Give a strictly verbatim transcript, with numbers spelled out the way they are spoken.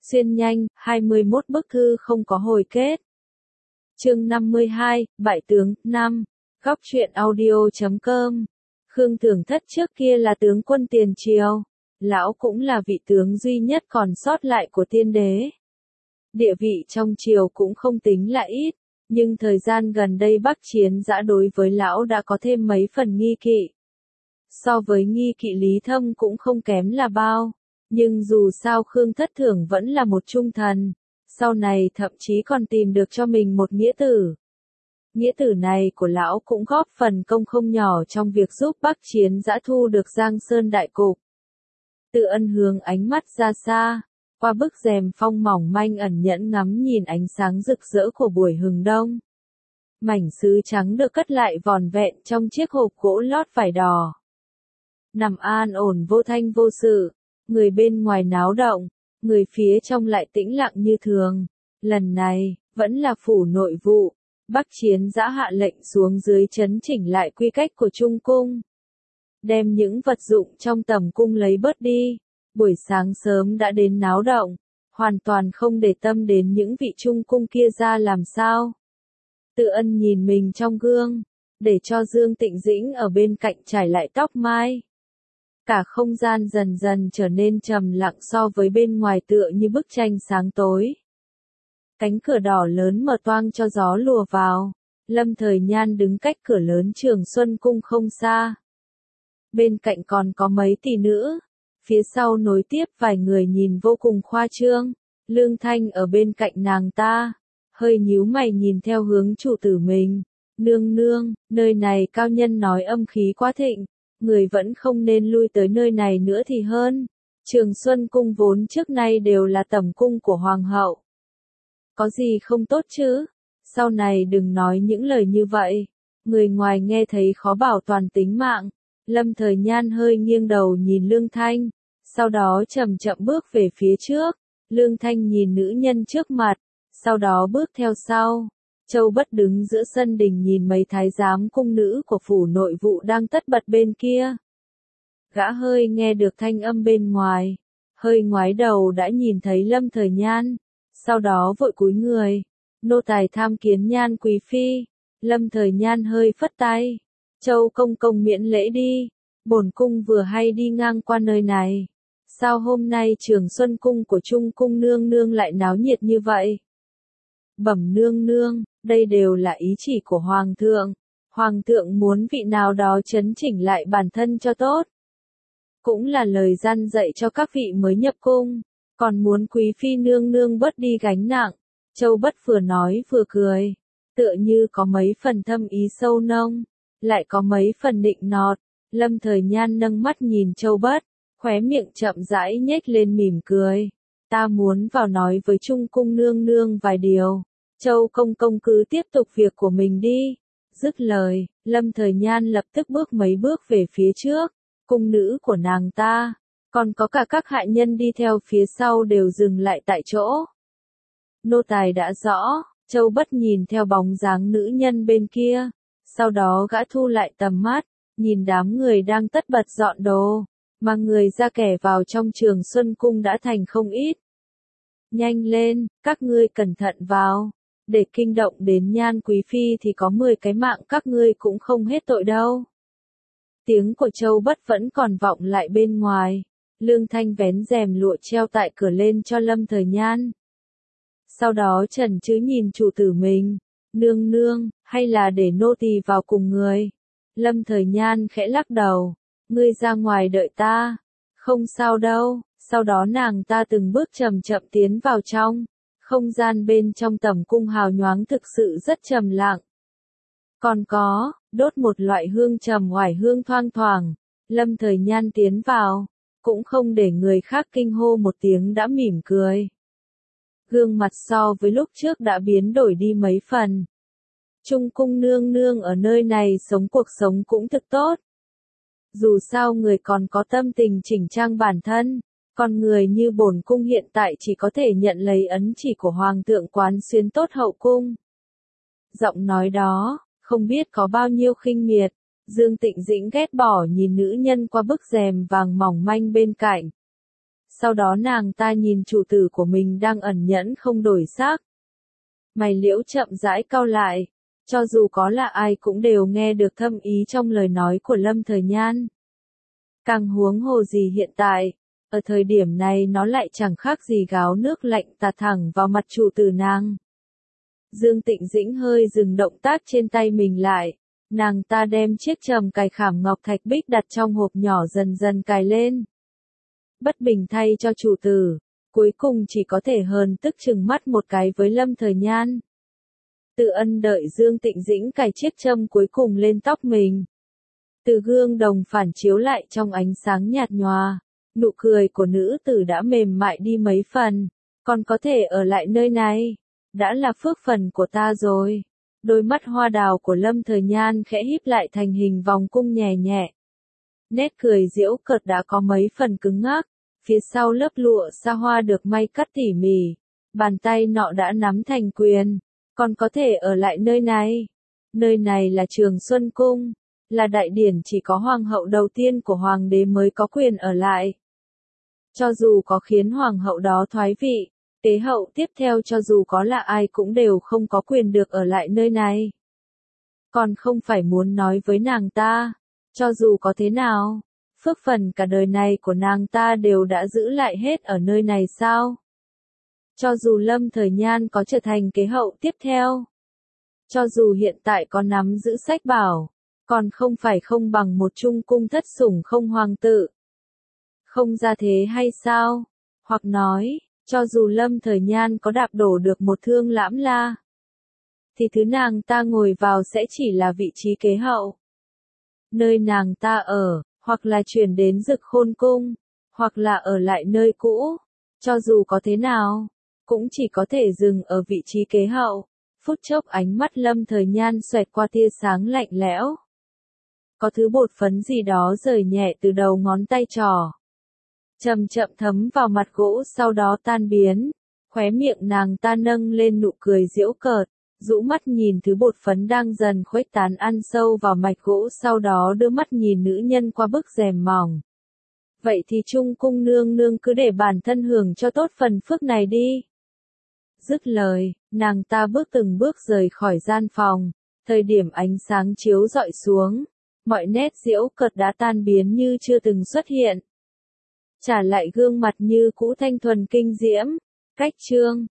Xuyên nhanh, hai mươi mốt bức thư không có hồi kết. Chương năm mươi hai, Bại tướng, năm. Góc truyện audio chấm com. Khương Thường Thất trước kia là tướng quân tiền triều. Lão cũng là vị tướng duy nhất còn sót lại của tiên đế. Địa vị trong triều cũng không tính là ít, nhưng thời gian gần đây Bắc Chiến Dã đối với lão đã có thêm mấy phần nghi kỵ. So với nghi kỵ Lý Thâm cũng không kém là bao, nhưng dù sao Khương Thất Thưởng vẫn là một trung thần, sau này thậm chí còn tìm được cho mình một nghĩa tử. Nghĩa tử này của lão cũng góp phần công không nhỏ trong việc giúp Bắc Chiến Dã thu được Giang Sơn đại cục. Tự Ân hướng ánh mắt ra xa, qua bức rèm phong mỏng manh ẩn nhẫn ngắm nhìn ánh sáng rực rỡ của buổi hừng đông. Mảnh sứ trắng được cất lại vòn vẹn trong chiếc hộp gỗ lót vải đỏ. Nằm an ổn vô thanh vô sự, người bên ngoài náo động, người phía trong lại tĩnh lặng như thường. Lần này, vẫn là phủ nội vụ, Bắc Chiến Dã hạ lệnh xuống dưới chấn chỉnh lại quy cách của Trung Cung. Đem những vật dụng trong tầm cung lấy bớt đi. Buổi sáng sớm đã đến náo động, hoàn toàn không để tâm đến những vị Trung Cung kia ra làm sao. Tự Ân nhìn mình trong gương, để cho Dương Tịnh Dĩnh ở bên cạnh trải lại tóc mai. Cả không gian dần dần trở nên trầm lặng so với bên ngoài tựa như bức tranh sáng tối. Cánh cửa đỏ lớn mở toang cho gió lùa vào, Lâm Thời Nhan đứng cách cửa lớn Trường Xuân Cung không xa. Bên cạnh còn có mấy tỷ nữ, phía sau nối tiếp vài người nhìn vô cùng khoa trương. Lương Thanh ở bên cạnh nàng ta, hơi nhíu mày nhìn theo hướng chủ tử mình. Nương nương, nơi này cao nhân nói âm khí quá thịnh, người vẫn không nên lui tới nơi này nữa thì hơn. Trường Xuân Cung vốn trước nay đều là tẩm cung của Hoàng hậu. Có gì không tốt chứ? Sau này đừng nói những lời như vậy. Người ngoài nghe thấy khó bảo toàn tính mạng. Lâm Thời Nhan hơi nghiêng đầu nhìn Lương Thanh, sau đó chậm chậm bước về phía trước. Lương Thanh nhìn nữ nhân trước mặt, sau đó bước theo sau. Châu Bất đứng giữa sân đình nhìn mấy thái giám cung nữ của phủ nội vụ đang tất bật bên kia. Gã hơi nghe được thanh âm bên ngoài, hơi ngoái đầu đã nhìn thấy Lâm Thời Nhan, sau đó vội cúi người. Nô tài tham kiến Nhan quý phi. Lâm Thời Nhan hơi phất tay. Châu công công miễn lễ đi, bổn cung vừa hay đi ngang qua nơi này. Sao hôm nay Trường Xuân Cung của Trung Cung nương nương lại náo nhiệt như vậy? Bẩm nương nương, đây đều là ý chỉ của Hoàng thượng. Hoàng thượng muốn vị nào đó chấn chỉnh lại bản thân cho tốt. Cũng là lời gian dạy cho các vị mới nhập cung, còn muốn quý phi nương nương bớt đi gánh nặng. Châu Bất vừa nói vừa cười, tựa như có mấy phần thâm ý sâu nông, lại có mấy phần nịnh nọt. Lâm Thời Nhan nâng mắt nhìn Châu Bất, khóe miệng chậm rãi nhếch lên mỉm cười. Ta muốn vào nói với Trung Cung nương nương vài điều. Châu công công cứ tiếp tục việc của mình đi. Dứt lời, Lâm Thời Nhan lập tức bước mấy bước về phía trước. Cung nữ của nàng ta, còn có cả các hạ nhân đi theo phía sau đều dừng lại tại chỗ. Nô tài đã rõ. Châu Bất nhìn theo bóng dáng nữ nhân bên kia, sau đó gã thu lại tầm mắt, nhìn đám người đang tất bật dọn đồ, mà người ra kẻ vào trong Trường Xuân Cung đã thành không ít. Nhanh lên, các ngươi cẩn thận vào, để kinh động đến Nhan quý phi thì có mười cái mạng các ngươi cũng không hết tội đâu. Tiếng của Châu Bất vẫn còn vọng lại bên ngoài. Lương Thanh vén rèm lụa treo tại cửa lên cho Lâm Thời Nhan. Sau đó chần chừ nhìn chủ tử mình. Nương nương, hay là để nô tỳ vào cùng người? Lâm Thời Nhan khẽ lắc đầu. Ngươi ra ngoài đợi ta. Không sao đâu. Sau đó nàng ta từng bước chậm chậm tiến vào trong. Không gian bên trong tẩm cung hào nhoáng thực sự rất trầm lặng. Còn có, đốt một loại hương trầm oải hương thoang thoảng. Lâm Thời Nhan tiến vào, cũng không để người khác kinh hô một tiếng đã mỉm cười. Gương mặt so với lúc trước đã biến đổi đi mấy phần. Trung cung nương nương ở nơi này sống cuộc sống cũng thực tốt. Dù sao người còn có tâm tình chỉnh trang bản thân, còn người như bổn cung hiện tại chỉ có thể nhận lấy ấn chỉ của Hoàng thượng quán xuyến tốt hậu cung. Giọng nói đó, không biết có bao nhiêu khinh miệt. Dương Tịnh Dĩnh ghét bỏ nhìn nữ nhân qua bức rèm vàng mỏng manh bên cạnh. Sau đó nàng ta nhìn chủ tử của mình đang ẩn nhẫn không đổi sắc. Mày liễu chậm rãi cau lại, cho dù có là ai cũng đều nghe được thâm ý trong lời nói của Lâm Thời Nhan. Càng huống hồ gì hiện tại, ở thời điểm này nó lại chẳng khác gì gáo nước lạnh tạt thẳng vào mặt chủ tử nàng. Dương Tịnh Dĩnh hơi dừng động tác trên tay mình lại, nàng ta đem chiếc trầm cài khảm ngọc thạch bích đặt trong hộp nhỏ dần dần cài lên. Bất bình thay cho chủ tử, cuối cùng chỉ có thể hờn tức chừng mắt một cái với Lâm Thời Nhan. Tự Ân đợi Dương Tịnh Dĩnh cài chiếc châm cuối cùng lên tóc mình. Từ gương đồng phản chiếu lại trong ánh sáng nhạt nhòa, nụ cười của nữ tử đã mềm mại đi mấy phần, còn có thể ở lại nơi này, đã là phước phần của ta rồi. Đôi mắt hoa đào của Lâm Thời Nhan khẽ híp lại thành hình vòng cung nhẹ nhẹ. Nét cười giễu cợt đã có mấy phần cứng ngắc, phía sau lớp lụa sa hoa được may cắt tỉ mỉ, bàn tay nọ đã nắm thành quyền, còn có thể ở lại nơi này. Nơi này là Trường Xuân Cung, là đại điển chỉ có hoàng hậu đầu tiên của hoàng đế mới có quyền ở lại. Cho dù có khiến hoàng hậu đó thoái vị, kế hậu tiếp theo cho dù có là ai cũng đều không có quyền được ở lại nơi này. Còn không phải muốn nói với nàng ta, cho dù có thế nào, phước phần cả đời này của nàng ta đều đã giữ lại hết ở nơi này sao? Cho dù Lâm Thời Nhan có trở thành kế hậu tiếp theo, cho dù hiện tại có nắm giữ sách bảo, còn không phải không bằng một trung cung thất sủng không hoàng tử. Không ra thế hay sao? Hoặc nói, cho dù Lâm Thời Nhan có đạp đổ được một thương lãm la, thì thứ nàng ta ngồi vào sẽ chỉ là vị trí kế hậu. Nơi nàng ta ở, hoặc là chuyển đến Dực Khôn Cung, hoặc là ở lại nơi cũ, cho dù có thế nào, cũng chỉ có thể dừng ở vị trí kế hậu. Phút chốc ánh mắt Lâm Thời Nhan xoẹt qua tia sáng lạnh lẽo. Có thứ bột phấn gì đó rời nhẹ từ đầu ngón tay trỏ, chậm chậm thấm vào mặt gỗ sau đó tan biến, khóe miệng nàng ta nâng lên nụ cười giễu cợt, rũ mắt nhìn thứ bột phấn đang dần khuếch tán ăn sâu vào mạch gỗ sau đó đưa mắt nhìn nữ nhân qua bức rèm mỏng. Vậy thì Trung Cung nương nương cứ để bản thân hưởng cho tốt phần phước này đi. Dứt lời, nàng ta bước từng bước rời khỏi gian phòng, thời điểm ánh sáng chiếu rọi xuống, mọi nét giễu cợt đã tan biến như chưa từng xuất hiện. Trả lại gương mặt như cũ thanh thuần kinh diễm. Cách chương